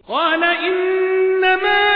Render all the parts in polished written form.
قال إنما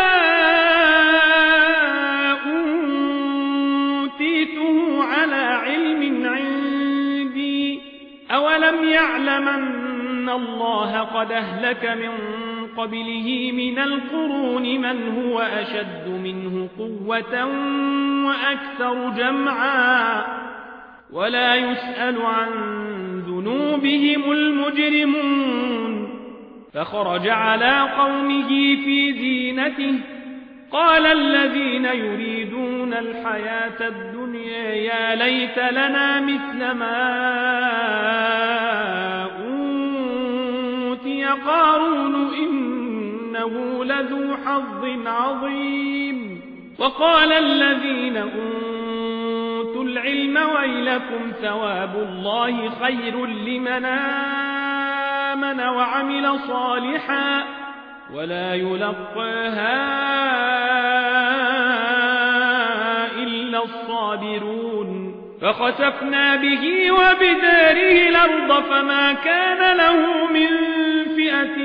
أوتيته على علم عندي أولم يعلم أن الله قد أهلك من قبله من القرون من هو أشد منه قوة وأكثر جمعا ولا يسأل عن ذنوبهم المجرمون فخرج على قومه في زينته قال الذين يريدون الحياة الدنيا يا ليت لنا مثل ما أوتي قارون إنه لذو حظ عظيم وقال الذين أوتوا العلم ويلكم ثواب الله خير لمن آمن وعمل صالحا ولا يلقاها إلا الصابرون فخسفنا به وبداره الأرض فما كان له من فئة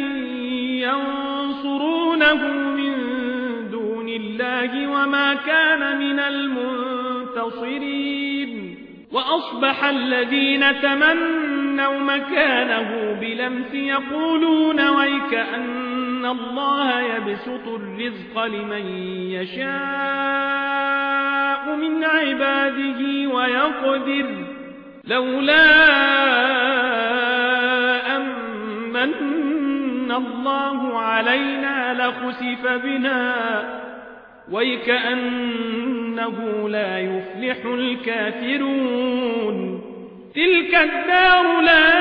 ينصرونه من دون الله وما كان من المنتصرين وأصبح الذين تمنوا مكانه بلمس يقولون ويكأن الله يبسط الرزق لمن يشاء من عباده ويقدر لولا أمن الله علينا لخسف بنا ويكأنه لا يفلح الكافرون تلك الدار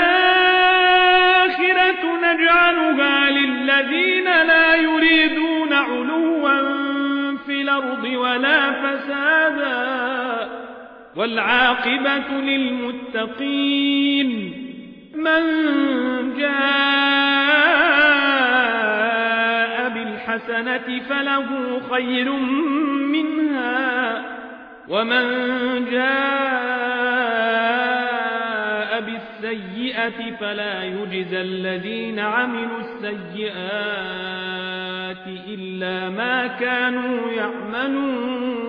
الآخرة نجعلها للذين لا يريدون علوا في الأرض ولا فسادا والعاقبة للمتقين من جاء بالحسنة فله خير منها ومن جاء بالسيئة فلا يجزى الذين عملوا السيئات إلا ما كانوا يعملون